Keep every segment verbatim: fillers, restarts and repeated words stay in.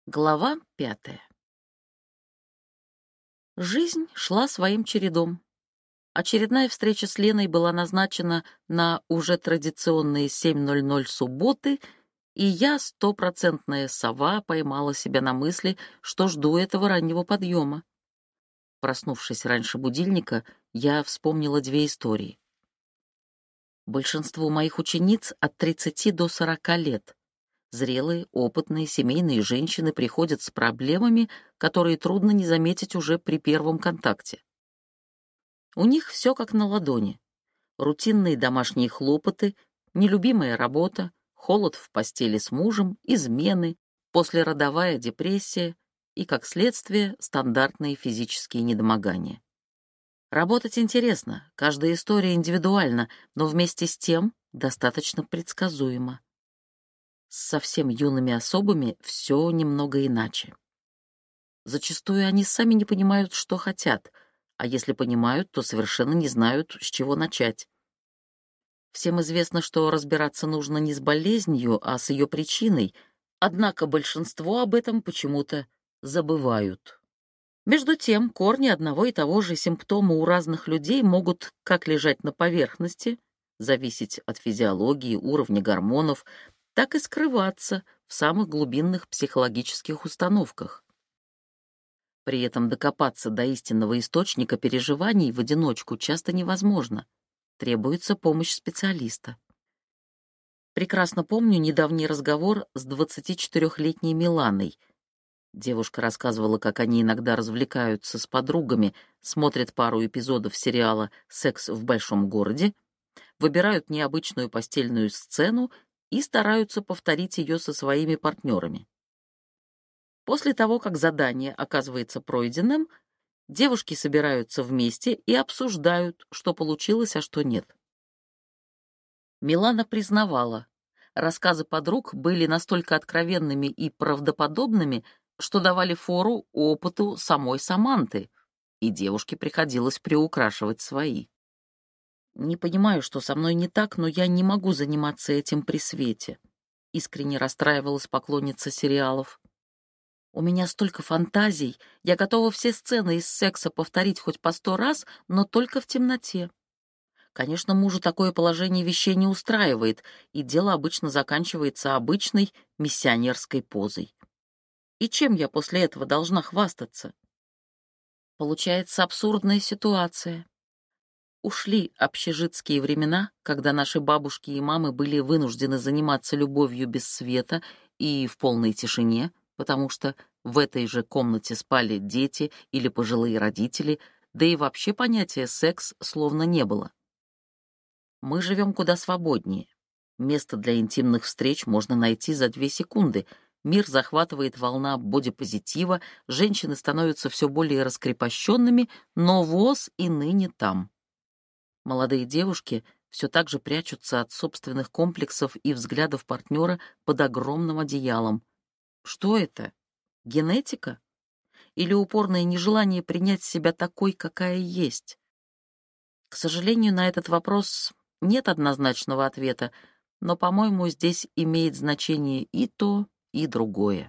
Глава пятая. Жизнь шла своим чередом. Очередная встреча с Леной была назначена на уже традиционные семь ноль ноль субботы, и я, стопроцентная сова, поймала себя на мысли, что жду этого раннего подъема. Проснувшись раньше будильника, я вспомнила две истории. Большинству моих учениц от тридцати до сорока лет. Зрелые, опытные семейные женщины приходят с проблемами, которые трудно не заметить уже при первом контакте. У них все как на ладони. Рутинные домашние хлопоты, нелюбимая работа, холод в постели с мужем, измены, послеродовая депрессия и, как следствие, стандартные физические недомогания. Работать интересно, каждая история индивидуальна, но вместе с тем достаточно предсказуема. С совсем юными особами все немного иначе. Зачастую они сами не понимают, что хотят, а если понимают, то совершенно не знают, с чего начать. Всем известно, что разбираться нужно не с болезнью, а с ее причиной, однако большинство об этом почему-то забывают. Между тем, корни одного и того же симптома у разных людей могут как лежать на поверхности, зависеть от физиологии, уровня гормонов, так и скрываться в самых глубинных психологических установках. При этом докопаться до истинного источника переживаний в одиночку часто невозможно. Требуется помощь специалиста. Прекрасно помню недавний разговор с двадцатичетырёхлетней Миланой. Девушка рассказывала, как они иногда развлекаются с подругами, смотрят пару эпизодов сериала «Секс в большом городе», выбирают необычную постельную сцену и стараются повторить ее со своими партнерами. После того, как задание оказывается пройденным, девушки собираются вместе и обсуждают, что получилось, а что нет. Милана признавала, рассказы подруг были настолько откровенными и правдоподобными, что давали фору опыту самой Саманты, и девушке приходилось приукрашивать свои. «Не понимаю, что со мной не так, но я не могу заниматься этим при свете», — искренне расстраивалась поклонница сериалов. «У меня столько фантазий, я готова все сцены из секса повторить хоть по сто раз, но только в темноте. Конечно, мужу такое положение вещей не устраивает, и дело обычно заканчивается обычной миссионерской позой. И чем я после этого должна хвастаться? Получается абсурдная ситуация. Ушли общежитские времена, когда наши бабушки и мамы были вынуждены заниматься любовью без света и в полной тишине, потому что в этой же комнате спали дети или пожилые родители, да и вообще понятия «секс» словно не было. Мы живем куда свободнее. Место для интимных встреч можно найти за две секунды. Мир захватывает волна бодипозитива, женщины становятся все более раскрепощенными, но ВОЗ и ныне там. Молодые девушки все так же прячутся от собственных комплексов и взглядов партнера под огромным одеялом. Что это? Генетика? Или упорное нежелание принять себя такой, какая есть? К сожалению, на этот вопрос нет однозначного ответа, но, по-моему, здесь имеет значение и то, и другое.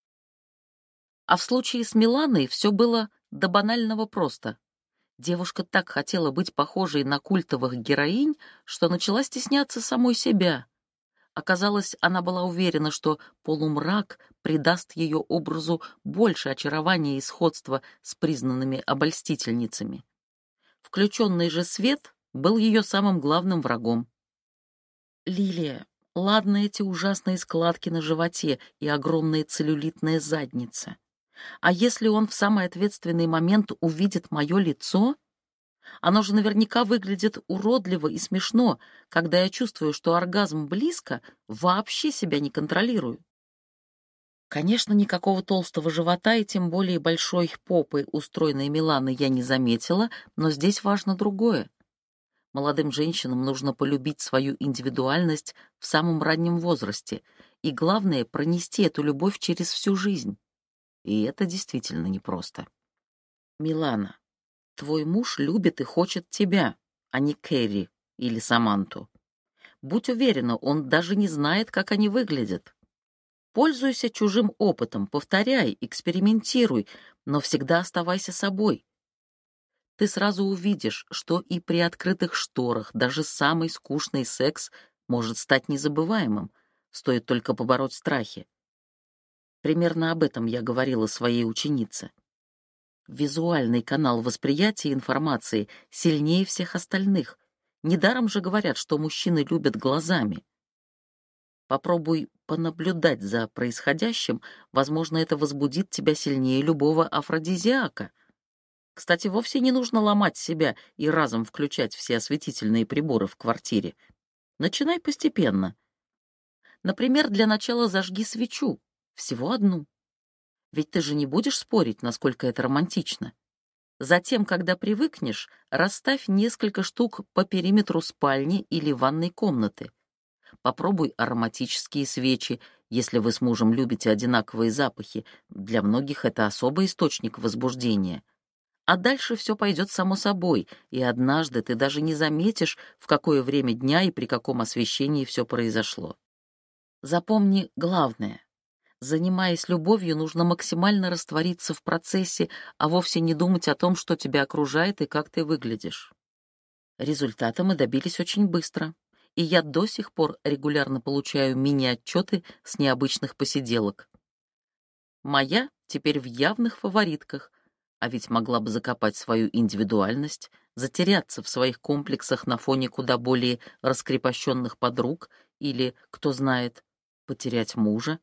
А в случае с Миланой все было до банального просто. Девушка так хотела быть похожей на культовых героинь, что начала стесняться самой себя. Оказалось, она была уверена, что полумрак придаст ее образу больше очарования и сходства с признанными обольстительницами. Включенный же свет был ее самым главным врагом. «Лилия, ладно эти ужасные складки на животе и огромная целлюлитная задница. А если он в самый ответственный момент увидит мое лицо? Оно же наверняка выглядит уродливо и смешно, когда я чувствую, что оргазм близко, вообще себя не контролирую». Конечно, никакого толстого живота и тем более большой попы у стройной Миланы я не заметила, но здесь важно другое. Молодым женщинам нужно полюбить свою индивидуальность в самом раннем возрасте, и главное — пронести эту любовь через всю жизнь. И это действительно непросто. Милана, твой муж любит и хочет тебя, а не Кэрри или Саманту. Будь уверена, он даже не знает, как они выглядят. Пользуйся чужим опытом, повторяй, экспериментируй, но всегда оставайся собой. Ты сразу увидишь, что и при открытых шторах даже самый скучный секс может стать незабываемым, стоит только побороть страхи. Примерно об этом я говорила своей ученице. Визуальный канал восприятия информации сильнее всех остальных. Недаром же говорят, что мужчины любят глазами. Попробуй понаблюдать за происходящим, возможно, это возбудит тебя сильнее любого афродизиака. Кстати, вовсе не нужно ломать себя и разом включать все осветительные приборы в квартире. Начинай постепенно. Например, для начала зажги свечу, всего одну. Ведь ты же не будешь спорить, насколько это романтично. Затем, когда привыкнешь, расставь несколько штук по периметру спальни или ванной комнаты. Попробуй ароматические свечи, если вы с мужем любите одинаковые запахи. Для многих это особый источник возбуждения. А дальше все пойдет само собой, и однажды ты даже не заметишь, в какое время дня и при каком освещении все произошло. Запомни главное. Занимаясь любовью, нужно максимально раствориться в процессе, а вовсе не думать о том, что тебя окружает и как ты выглядишь. Результата мы добились очень быстро, и я до сих пор регулярно получаю мини-отчеты с необычных посиделок. Моя теперь в явных фаворитках, а ведь могла бы закопать свою индивидуальность, затеряться в своих комплексах на фоне куда более раскрепощенных подруг или, кто знает, потерять мужа.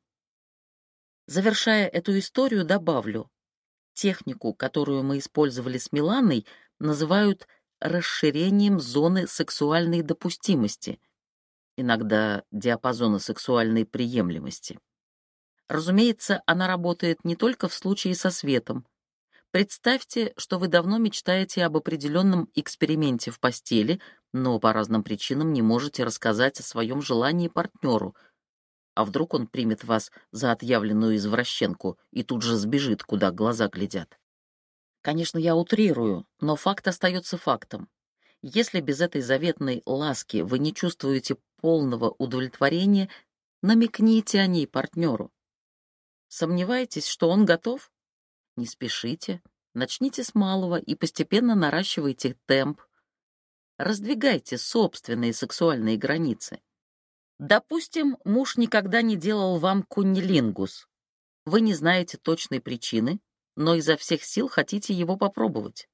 Завершая эту историю, добавлю, технику, которую мы использовали с Миланой, называют расширением зоны сексуальной допустимости, иногда диапазона сексуальной приемлемости. Разумеется, она работает не только в случае со светом. Представьте, что вы давно мечтаете об определенном эксперименте в постели, но по разным причинам не можете рассказать о своем желании партнеру. А вдруг он примет вас за отъявленную извращенку и тут же сбежит, куда глаза глядят? Конечно, я утрирую, но факт остается фактом. Если без этой заветной ласки вы не чувствуете полного удовлетворения, намекните о ней партнеру. Сомневаетесь, что он готов? Не спешите, начните с малого и постепенно наращивайте темп. Раздвигайте собственные сексуальные границы. Допустим, муж никогда не делал вам куннилингус. Вы не знаете точной причины, но изо всех сил хотите его попробовать.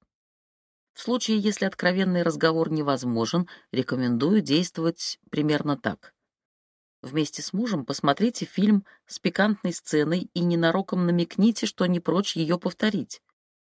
В случае, если откровенный разговор невозможен, рекомендую действовать примерно так. Вместе с мужем посмотрите фильм с пикантной сценой и ненароком намекните, что не прочь ее повторить.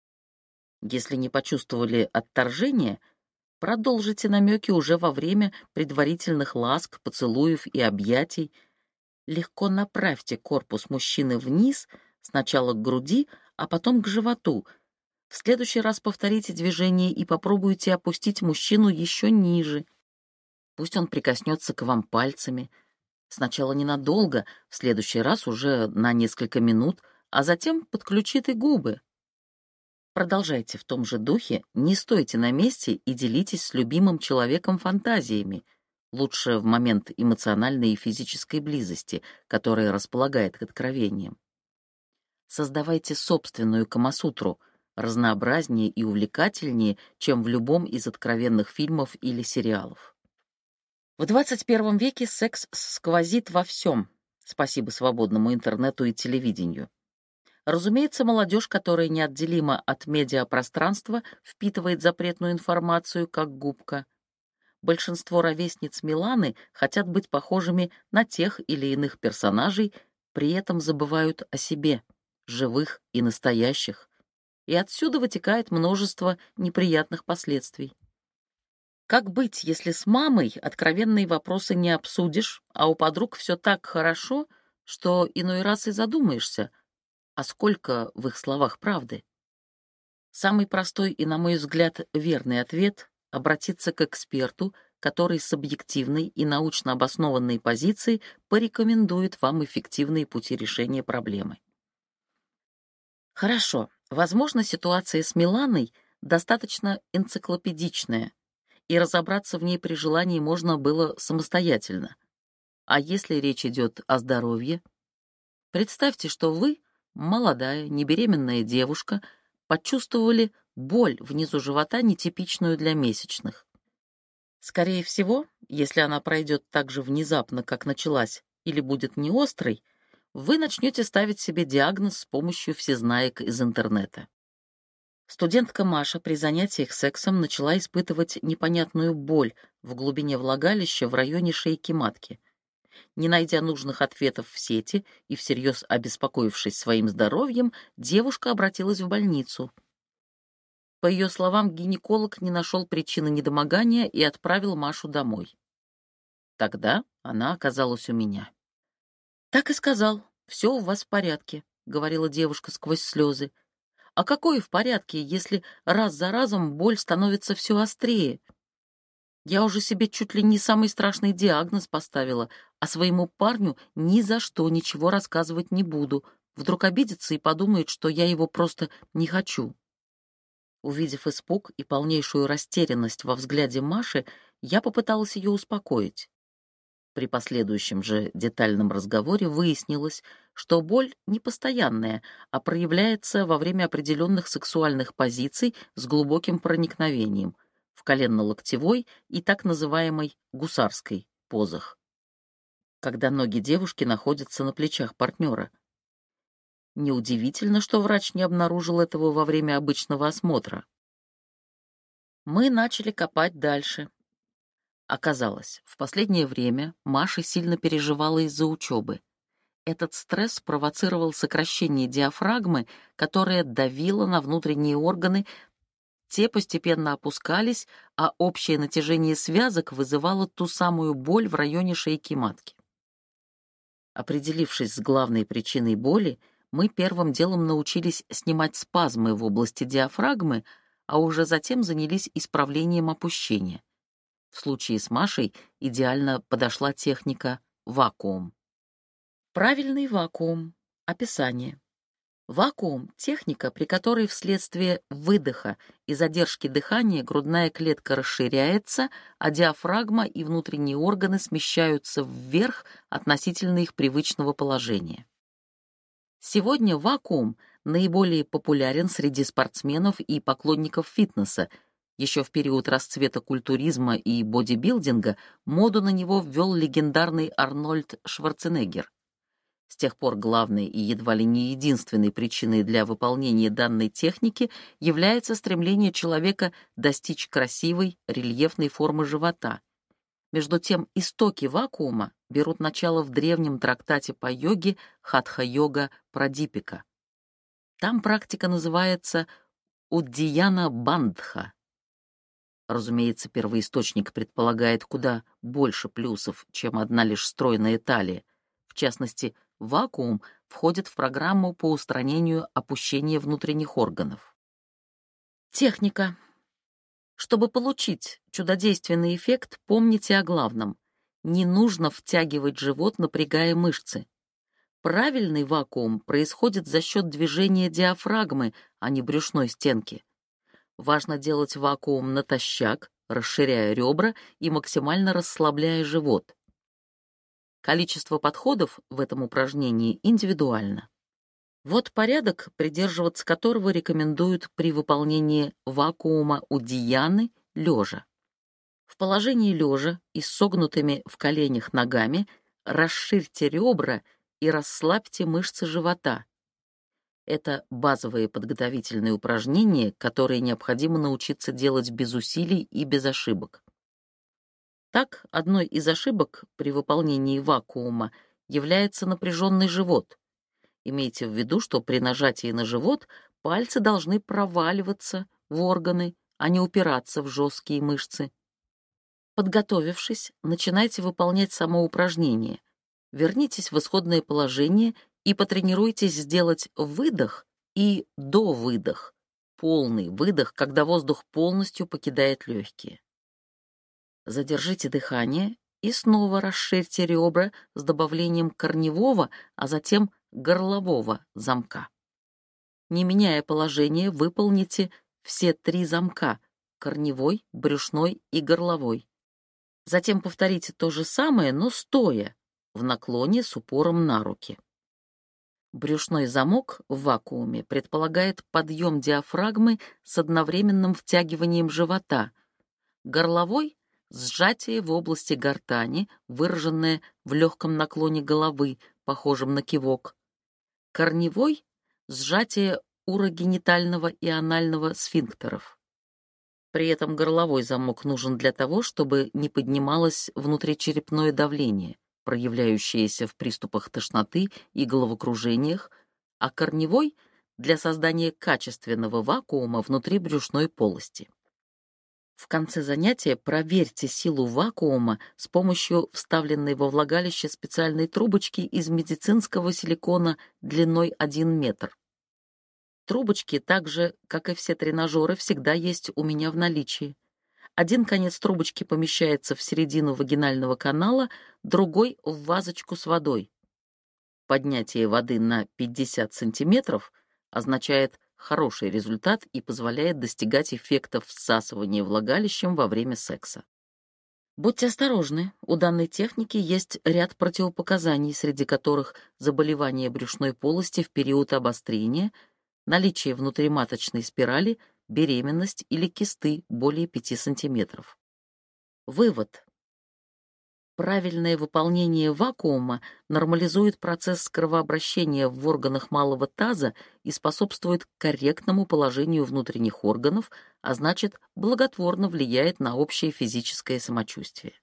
Если не почувствовали отторжения, продолжите намеки уже во время предварительных ласк, поцелуев и объятий. Легко направьте корпус мужчины вниз, сначала к груди, а потом к животу. В следующий раз повторите движение и попробуйте опустить мужчину еще ниже. Пусть он прикоснется к вам пальцами. Сначала ненадолго, в следующий раз уже на несколько минут, а затем подключите губы. Продолжайте в том же духе, не стойте на месте и делитесь с любимым человеком фантазиями, лучше в момент эмоциональной и физической близости, которая располагает к откровениям. Создавайте собственную камасутру, разнообразнее и увлекательнее, чем в любом из откровенных фильмов или сериалов. В двадцать первом веке секс сквозит во всем, спасибо свободному интернету и телевидению. Разумеется, молодежь, которая неотделима от медиапространства, впитывает запретную информацию, как губка. Большинство ровесниц Миланы хотят быть похожими на тех или иных персонажей, при этом забывают о себе, живых и настоящих. И отсюда вытекает множество неприятных последствий. Как быть, если с мамой откровенные вопросы не обсудишь, а у подруг все так хорошо, что иной раз и задумаешься, а сколько в их словах правды? Самый простой и, на мой взгляд, верный ответ — обратиться к эксперту, который с объективной и научно обоснованной позиции порекомендует вам эффективные пути решения проблемы. Хорошо, возможно, ситуация с Миланой достаточно энциклопедичная, и разобраться в ней при желании можно было самостоятельно. А если речь идет о здоровье? Представьте, что вы, молодая, небеременная девушка, почувствовали боль внизу живота, нетипичную для месячных. Скорее всего, если она пройдет так же внезапно, как началась, или будет не острой, вы начнете ставить себе диагноз с помощью всезнаек из интернета. Студентка Маша при занятиях сексом начала испытывать непонятную боль в глубине влагалища в районе шейки матки. Не найдя нужных ответов в сети и всерьез обеспокоившись своим здоровьем, девушка обратилась в больницу. По ее словам, гинеколог не нашел причины недомогания и отправил Машу домой. Тогда она оказалась у меня. «Так и сказал, все у вас в порядке», — говорила девушка сквозь слезы. «А какое в порядке, если раз за разом боль становится все острее? Я уже себе чуть ли не самый страшный диагноз поставила, а своему парню ни за что ничего рассказывать не буду. Вдруг обидится и подумает, что я его просто не хочу». Увидев испуг и полнейшую растерянность во взгляде Маши, я попыталась ее успокоить. При последующем же детальном разговоре выяснилось, что боль не постоянная, а проявляется во время определенных сексуальных позиций с глубоким проникновением в коленно-локтевой и так называемой гусарской позах, когда ноги девушки находятся на плечах партнера. Неудивительно, что врач не обнаружил этого во время обычного осмотра. Мы начали копать дальше. Оказалось, в последнее время Маша сильно переживала из-за учебы. Этот стресс провоцировал сокращение диафрагмы, которая давила на внутренние органы, те постепенно опускались, а общее натяжение связок вызывало ту самую боль в районе шейки матки. Определившись с главной причиной боли, мы первым делом научились снимать спазмы в области диафрагмы, а уже затем занялись исправлением опущения. В случае с Машей идеально подошла техника вакуум. Правильный вакуум. Описание. Вакуум — техника, при которой вследствие выдоха и задержки дыхания грудная клетка расширяется, а диафрагма и внутренние органы смещаются вверх относительно их привычного положения. Сегодня вакуум наиболее популярен среди спортсменов и поклонников фитнеса. Еще в период расцвета культуризма и бодибилдинга моду на него ввел легендарный Арнольд Шварценеггер. С тех пор главной и едва ли не единственной причиной для выполнения данной техники является стремление человека достичь красивой, рельефной формы живота. Между тем, истоки вакуума берут начало в древнем трактате по йоге Хатха-йога Прадипика. Там практика называется Уддияна Бандха. Разумеется, первоисточник предполагает куда больше плюсов, чем одна лишь стройная талия. В частности, вакуум входит в программу по устранению опущения внутренних органов. Техника. Чтобы получить чудодейственный эффект, помните о главном. Не нужно втягивать живот, напрягая мышцы. Правильный вакуум происходит за счет движения диафрагмы, а не брюшной стенки. Важно делать вакуум натощак, расширяя ребра и максимально расслабляя живот. Количество подходов в этом упражнении индивидуально. Вот порядок, придерживаться которого рекомендуют при выполнении вакуума Уддияны лежа. В положении лежа и с согнутыми в коленях ногами расширьте ребра и расслабьте мышцы живота. Это базовые подготовительные упражнения, которые необходимо научиться делать без усилий и без ошибок. Так, одной из ошибок при выполнении вакуума является напряженный живот. Имейте в виду, что при нажатии на живот пальцы должны проваливаться в органы, а не упираться в жесткие мышцы. Подготовившись, начинайте выполнять само упражнение. Вернитесь в исходное положение и потренируйтесь сделать выдох и довыдох, полный выдох, когда воздух полностью покидает легкие. Задержите дыхание и снова расширьте ребра с добавлением корневого, а затем горлового замка. Не меняя положение, выполните все три замка — корневой, брюшной и горловой. Затем повторите то же самое, но стоя, в наклоне с упором на руки. Брюшной замок в вакууме предполагает подъем диафрагмы с одновременным втягиванием живота. Горловой — сжатие в области гортани, выраженное в легком наклоне головы, похожем на кивок. Корневой — сжатие урогенитального и анального сфинктеров. При этом горловой замок нужен для того, чтобы не поднималось внутричерепное давление, проявляющееся в приступах тошноты и головокружениях, а корневой — для создания качественного вакуума внутри брюшной полости. В конце занятия проверьте силу вакуума с помощью вставленной во влагалище специальной трубочки из медицинского силикона длиной один метр. Трубочки, так же, как и все тренажеры, всегда есть у меня в наличии. Один конец трубочки помещается в середину вагинального канала, другой — в вазочку с водой. Поднятие воды на пятьдесят сантиметров означает хороший результат и позволяет достигать эффекта всасывания влагалищем во время секса. Будьте осторожны, у данной техники есть ряд противопоказаний, среди которых заболевание брюшной полости в период обострения, наличие внутриматочной спирали, беременность или кисты более пяти сантиметров. Вывод. Правильное выполнение вакуума нормализует процесс кровообращения в органах малого таза и способствует корректному положению внутренних органов, а значит, благотворно влияет на общее физическое самочувствие.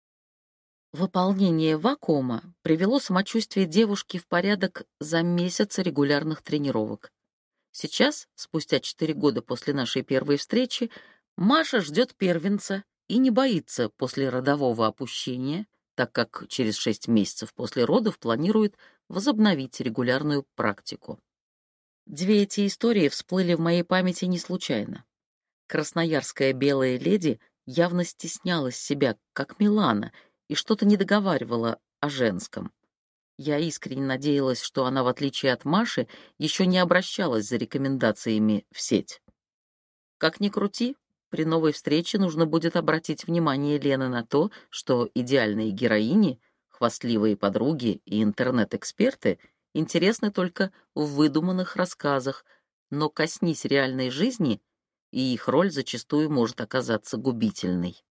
Выполнение вакуума привело самочувствие девушки в порядок за месяц регулярных тренировок. Сейчас, спустя четыре года после нашей первой встречи, Маша ждет первенца и не боится послеродового опущения, так как через шесть месяцев после родов планирует возобновить регулярную практику. Две эти истории всплыли в моей памяти не случайно. Красноярская белая леди явно стеснялась себя, как Милана, и что-то не договаривала о женском. Я искренне надеялась, что она, в отличие от Маши, еще не обращалась за рекомендациями в сеть. Как ни крути, при новой встрече нужно будет обратить внимание Лены на то, что идеальные героини, хвастливые подруги и интернет-эксперты интересны только в выдуманных рассказах, но коснись реальной жизни, и их роль зачастую может оказаться губительной.